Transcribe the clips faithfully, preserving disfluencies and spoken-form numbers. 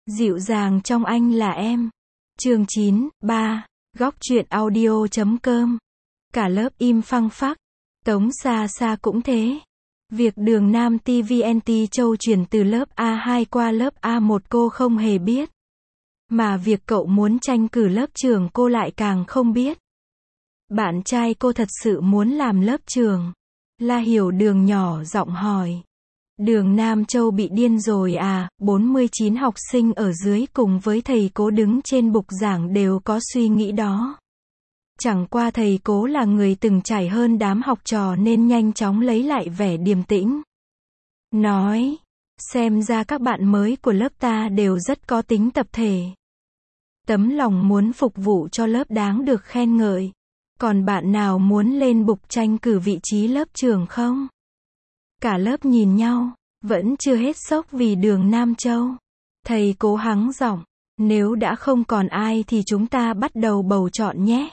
Dịu dàng trong anh là em. Chương chín, ba. Góc truyện audio chấm com. Cả lớp im phăng phắc. Tống Sa Sa cũng thế. Việc Đường Nam tê vê en tê Châu chuyển từ lớp A hai qua lớp A một cô không hề biết. Mà việc cậu muốn tranh cử lớp trưởng cô lại càng không biết. Bạn trai cô thật sự muốn làm lớp trưởng. La Hiểu Đường nhỏ giọng hỏi. Đường Nam Châu bị điên rồi à? bốn mươi chín học sinh ở dưới cùng với thầy Cố đứng trên bục giảng đều có suy nghĩ đó. Chẳng qua thầy Cố là người từng trải hơn đám học trò nên nhanh chóng lấy lại vẻ điềm tĩnh. Nói, xem ra các bạn mới của lớp ta đều rất có tính tập thể. Tấm lòng muốn phục vụ cho lớp đáng được khen ngợi. Còn bạn nào muốn lên bục tranh cử vị trí lớp trưởng không? Cả lớp nhìn nhau, vẫn chưa hết sốc vì Đường Nam Châu. Thầy Cố hắng giọng, nếu đã không còn ai thì chúng ta bắt đầu bầu chọn nhé.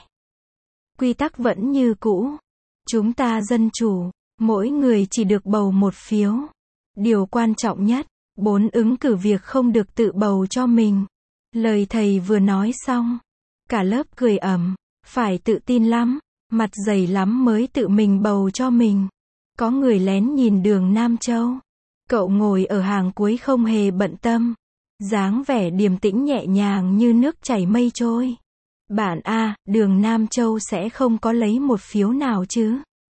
Quy tắc vẫn như cũ. Chúng ta dân chủ, mỗi người chỉ được bầu một phiếu. Điều quan trọng nhất, bốn ứng cử việc không được tự bầu cho mình. Lời thầy vừa nói xong, cả lớp cười ầm, phải tự tin lắm, mặt dày lắm mới tự mình bầu cho mình. Có người lén nhìn Đường Nam Châu. Cậu ngồi ở hàng cuối không hề bận tâm. Dáng vẻ điềm tĩnh nhẹ nhàng như nước chảy mây trôi. Bạn A, Đường Nam Châu sẽ không có lấy một phiếu nào chứ.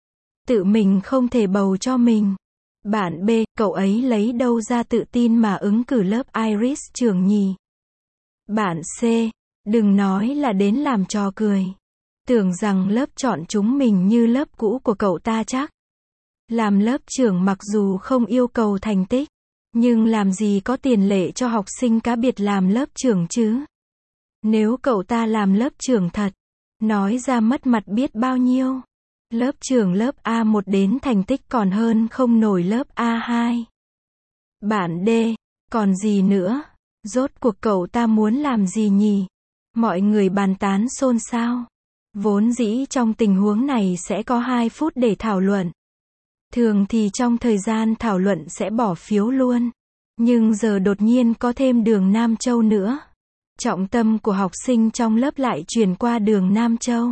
Tự mình không thể bầu cho mình. Bạn B, cậu ấy lấy đâu ra tự tin mà ứng cử lớp Iris trưởng nhỉ? Bạn C, đừng nói là đến làm trò cười. Tưởng rằng lớp chọn chúng mình như lớp cũ của cậu ta chắc. Làm lớp trưởng mặc dù không yêu cầu thành tích, nhưng làm gì có tiền lệ cho học sinh cá biệt làm lớp trưởng chứ. Nếu cậu ta làm lớp trưởng thật, nói ra mất mặt biết bao nhiêu. Lớp trưởng lớp A một đến thành tích còn hơn không nổi lớp A hai. Bạn D, còn gì nữa? Rốt cuộc cậu ta muốn làm gì nhỉ? Mọi người bàn tán xôn xao. Vốn dĩ trong tình huống này sẽ có hai phút để thảo luận. Thường thì trong thời gian thảo luận sẽ bỏ phiếu luôn. Nhưng giờ đột nhiên có thêm Đường Nam Châu nữa. Trọng tâm của học sinh trong lớp lại chuyển qua Đường Nam Châu.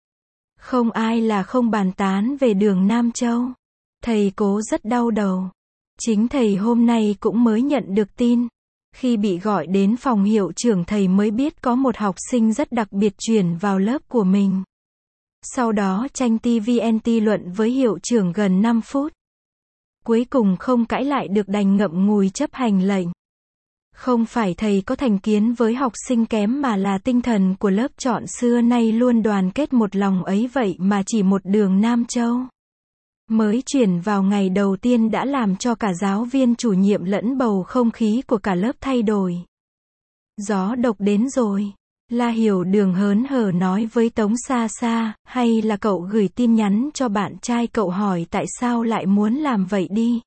Không ai là không bàn tán về Đường Nam Châu. Thầy Cố rất đau đầu. Chính thầy hôm nay cũng mới nhận được tin. Khi bị gọi đến phòng hiệu trưởng thầy mới biết có một học sinh rất đặc biệt chuyển vào lớp của mình. Sau đó tranh tê vê en tê luận với hiệu trưởng gần năm phút. Cuối cùng không cãi lại được đành ngậm ngùi chấp hành lệnh. Không phải thầy có thành kiến với học sinh kém mà là tinh thần của lớp chọn xưa nay luôn đoàn kết một lòng ấy vậy mà chỉ một Đường Nam Châu. Mới chuyển vào ngày đầu tiên đã làm cho cả giáo viên chủ nhiệm lẫn bầu không khí của cả lớp thay đổi. Gió độc đến rồi. La Hiểu Đường hớn hở nói với Tống Sa Sa, hay là cậu gửi tin nhắn cho bạn trai cậu hỏi tại sao lại muốn làm vậy đi.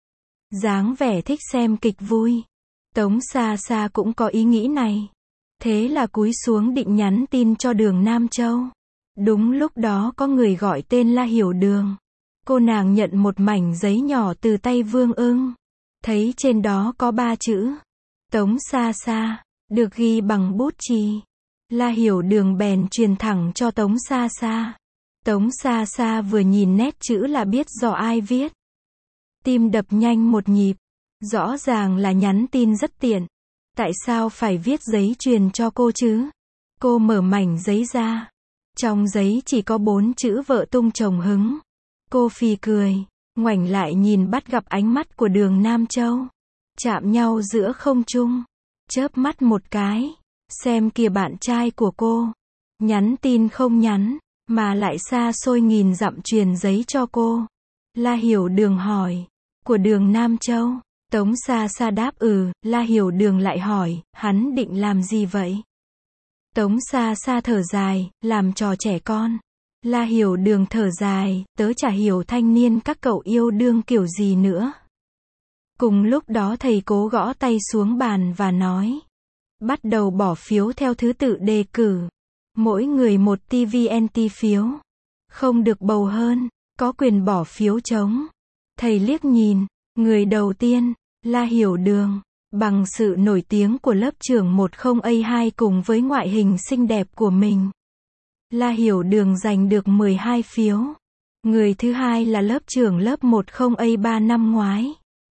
Dáng vẻ thích xem kịch vui. Tống Sa Sa cũng có ý nghĩ này. Thế là cúi xuống định nhắn tin cho Đường Nam Châu. Đúng lúc đó có người gọi tên La Hiểu Đường. Cô nàng nhận một mảnh giấy nhỏ từ tay Vương Ưng. Thấy trên đó có ba chữ. Tống Sa Sa, được ghi bằng bút chì. La Hiểu Đường bèn truyền thẳng cho Tống Sa Sa. Tống Sa Sa vừa nhìn nét chữ là biết do ai viết. Tim đập nhanh một nhịp. Rõ ràng là nhắn tin rất tiện. Tại sao phải viết giấy truyền cho cô chứ? Cô mở mảnh giấy ra. Trong giấy chỉ có bốn chữ vợ tung chồng hứng. Cô phì cười, ngoảnh lại nhìn bắt gặp ánh mắt của Đường Nam Châu. Chạm nhau giữa không trung. Chớp mắt một cái. Xem kìa bạn trai của cô. Nhắn tin không nhắn, mà lại xa xôi nghìn dặm truyền giấy cho cô. La Hiểu Đường hỏi. Của Đường Nam Châu. Tống Sa Sa đáp ừ. La Hiểu Đường lại hỏi, hắn định làm gì vậy? Tống Sa Sa thở dài, làm trò trẻ con. La Hiểu Đường thở dài, tớ chả hiểu thanh niên các cậu yêu đương kiểu gì nữa. Cùng lúc đó thầy Cố gõ tay xuống bàn và nói. Bắt đầu bỏ phiếu theo thứ tự đề cử. Mỗi người một tê vê en tê phiếu. Không được bầu hơn, có quyền bỏ phiếu trống. Thầy liếc nhìn, người đầu tiên, La Hiểu Đường. Bằng sự nổi tiếng của lớp trưởng một không A hai cùng với ngoại hình xinh đẹp của mình, La Hiểu Đường giành được mười hai phiếu. Người thứ hai là lớp trưởng lớp một không A ba năm ngoái.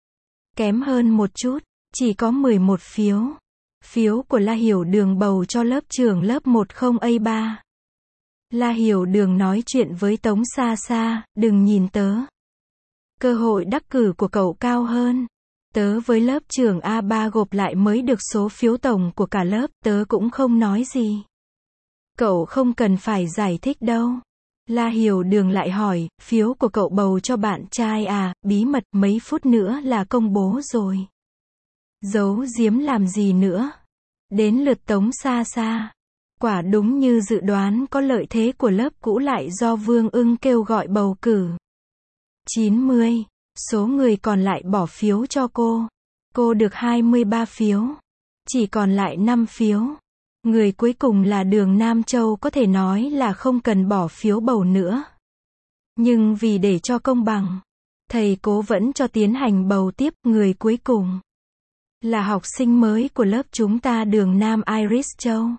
Kém hơn một chút, chỉ có mười một phiếu. Phiếu của La Hiểu Đường bầu cho lớp trưởng lớp một không A ba. La Hiểu Đường nói chuyện với Tống Sa Sa, đừng nhìn tớ. Cơ hội đắc cử của cậu cao hơn. Tớ với lớp trưởng A ba gộp lại mới được số phiếu tổng của cả lớp, tớ cũng không nói gì. Cậu không cần phải giải thích đâu. La Hiểu Đường lại hỏi, phiếu của cậu bầu cho bạn trai à, bí mật, mấy phút nữa là công bố rồi. Giấu giếm làm gì nữa. Đến lượt Tống Sa Sa. Quả đúng như dự đoán, có lợi thế của lớp cũ lại do Vương Ưng kêu gọi bầu cử. chín mươi. Số người còn lại bỏ phiếu cho cô. Cô được hai mươi ba phiếu. Chỉ còn lại năm phiếu. Người cuối cùng là Đường Nam Châu, có thể nói là không cần bỏ phiếu bầu nữa. Nhưng vì để cho công bằng, thầy cố vẫn cho tiến hành bầu tiếp. Người cuối cùng là học sinh mới của lớp chúng ta, Đường Nam Iris Châu.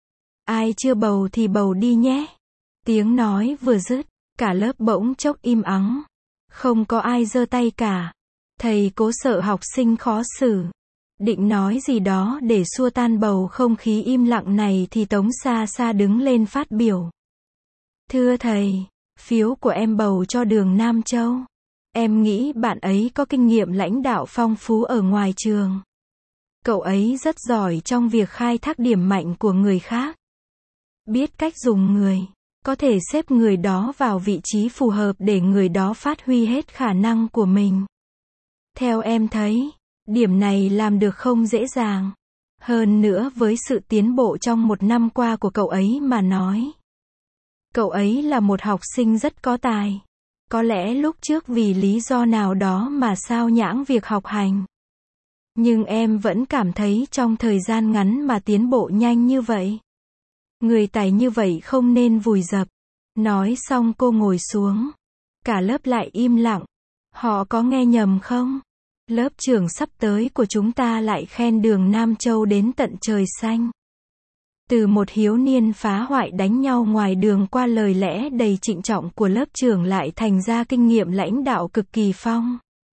Ai chưa bầu thì bầu đi nhé. Tiếng nói vừa dứt, cả lớp bỗng chốc im ắng. Không có ai giơ tay cả. Thầy cố sợ học sinh khó xử, định nói gì đó để xua tan bầu không khí im lặng này thì Tống Sa Sa đứng lên phát biểu. Thưa thầy, phiếu của em bầu cho Đường Nam Châu. Em nghĩ bạn ấy có kinh nghiệm lãnh đạo phong phú ở ngoài trường. Cậu ấy rất giỏi trong việc khai thác điểm mạnh của người khác. Biết cách dùng người. Có thể xếp người đó vào vị trí phù hợp để người đó phát huy hết khả năng của mình. Theo em thấy, điểm này làm được không dễ dàng. Hơn nữa với sự tiến bộ trong một năm qua của cậu ấy mà nói. Cậu ấy là một học sinh rất có tài. Có lẽ lúc trước vì lý do nào đó mà sao nhãng việc học hành. Nhưng em vẫn cảm thấy trong thời gian ngắn mà tiến bộ nhanh như vậy. Người tài như vậy không nên vùi dập. Nói xong cô ngồi xuống. Cả lớp lại im lặng. Họ có nghe nhầm không? Lớp trưởng sắp tới của chúng ta lại khen Đường Nam Châu đến tận trời xanh. Từ một thiếu niên phá hoại đánh nhau ngoài đường qua lời lẽ đầy trịnh trọng của lớp trưởng lại thành ra kinh nghiệm lãnh đạo cực kỳ phong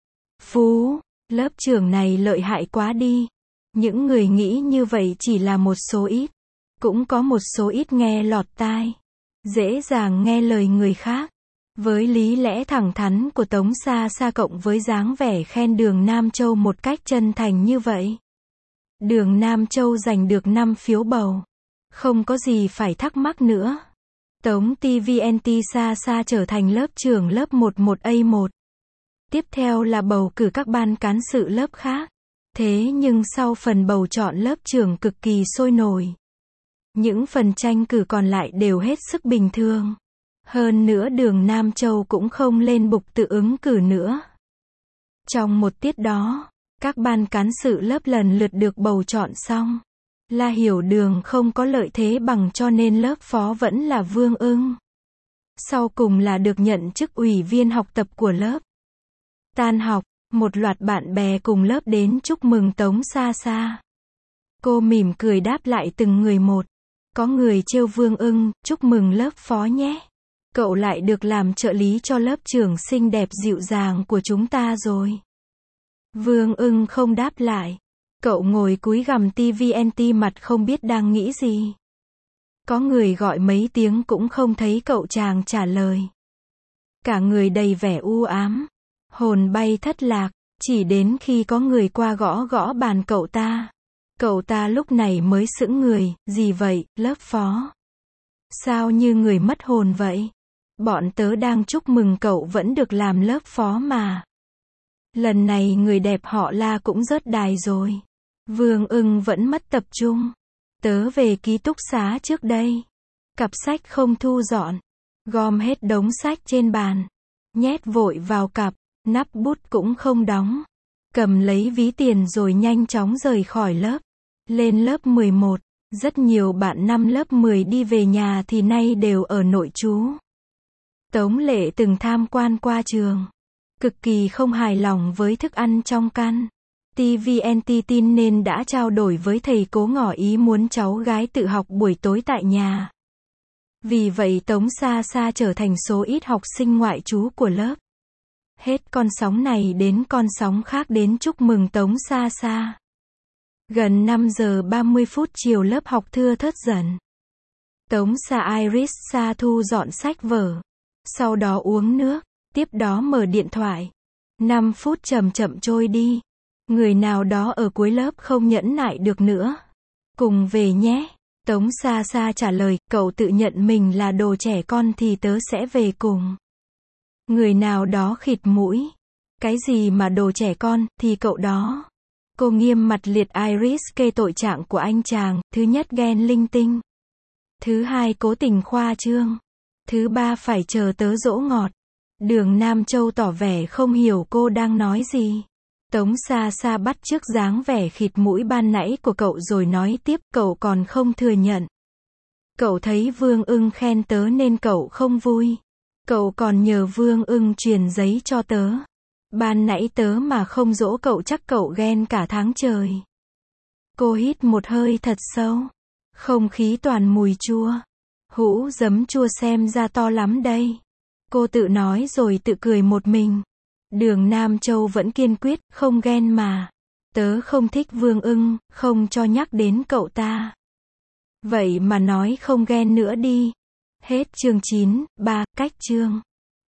phú. Lớp trưởng này lợi hại quá đi. Những người nghĩ như vậy chỉ là một số ít. Cũng có một số ít nghe lọt tai. Dễ dàng nghe lời người khác. Với lý lẽ thẳng thắn của Tống Sa Sa cộng với dáng vẻ khen Đường Nam Châu một cách chân thành như vậy. Đường Nam Châu giành được năm phiếu bầu. Không có gì phải thắc mắc nữa. Tống tê vê en tê Sa Sa trở thành lớp trưởng lớp một một A một. Tiếp theo là bầu cử các ban cán sự lớp khác. Thế nhưng sau phần bầu chọn lớp trưởng cực kỳ sôi nổi. Những phần tranh cử còn lại đều hết sức bình thường. Hơn nữa Đường Nam Châu cũng không lên bục tự ứng cử nữa. Trong một tiết đó, các ban cán sự lớp lần lượt được bầu chọn xong. La Hiểu Đường không có lợi thế bằng cho nên lớp phó vẫn là Vương Ưng. Sau cùng là được nhận chức ủy viên học tập của lớp. Tan học, một loạt bạn bè cùng lớp đến chúc mừng Tống Sa Sa. Cô mỉm cười đáp lại từng người một. Có người trêu Vương Ưng, chúc mừng lớp phó nhé. Cậu lại được làm trợ lý cho lớp trưởng xinh đẹp dịu dàng của chúng ta rồi. Vương Ưng không đáp lại. Cậu ngồi cúi gằm ti vi en tê mặt không biết đang nghĩ gì. Có người gọi mấy tiếng cũng không thấy cậu chàng trả lời. Cả người đầy vẻ u ám. Hồn bay thất lạc. Chỉ đến khi có người qua gõ gõ bàn cậu ta. Cậu ta lúc này mới sững người. Gì vậy, lớp phó? Sao như người mất hồn vậy? Bọn tớ đang chúc mừng cậu vẫn được làm lớp phó mà. Lần này người đẹp họ La cũng rớt đài rồi. Vương Ưng vẫn mất tập trung. Tớ về ký túc xá trước đây. Cặp sách không thu dọn. Gom hết đống sách trên bàn. Nhét vội vào cặp. Nắp bút cũng không đóng. Cầm lấy ví tiền rồi nhanh chóng rời khỏi lớp. Lên lớp mười một. Rất nhiều bạn năm lớp mười đi về nhà thì nay đều ở nội trú. Tống Lệ từng tham quan qua trường. Cực kỳ không hài lòng với thức ăn trong căn ti vi en ti tin nên đã trao đổi với thầy cố ngỏ ý muốn cháu gái tự học buổi tối tại nhà. Vì vậy Tống Sa Sa trở thành số ít học sinh ngoại trú của lớp. Hết con sóng này đến con sóng khác đến chúc mừng Tống Sa Sa. Gần năm giờ ba mươi phút chiều lớp học thưa thớt dần. Tống Sa Iris Sa thu dọn sách vở. Sau đó uống nước. Tiếp đó mở điện thoại. năm phút chậm chậm trôi đi. Người nào đó ở cuối lớp không nhẫn nại được nữa. Cùng về nhé. Tống Sa Sa trả lời, cậu tự nhận mình là đồ trẻ con thì tớ sẽ về cùng. Người nào đó khịt mũi. Cái gì mà đồ trẻ con, thì cậu đó. Cô nghiêm mặt liệt Iris kê tội trạng của anh chàng, thứ nhất ghen linh tinh. Thứ hai cố tình khoa trương. Thứ ba phải chờ tớ dỗ ngọt. Đường Nam Châu tỏ vẻ không hiểu cô đang nói gì. Tống Sa Sa bắt chước dáng vẻ khịt mũi ban nãy của cậu rồi nói tiếp, cậu còn không thừa nhận. Cậu thấy Vương Ưng khen tớ nên cậu không vui. Cậu còn nhờ Vương Ưng truyền giấy cho tớ. Ban nãy tớ mà không dỗ cậu chắc cậu ghen cả tháng trời. Cô hít một hơi thật sâu. Không khí toàn mùi chua. Hũ giấm chua xem ra to lắm đây. Cô tự nói rồi tự cười một mình. Đường Nam Châu vẫn kiên quyết, không ghen mà. Tớ không thích Vương Ưng, không cho nhắc đến cậu ta. Vậy mà nói không ghen nữa đi. Hết chương chín, ba, cách chương.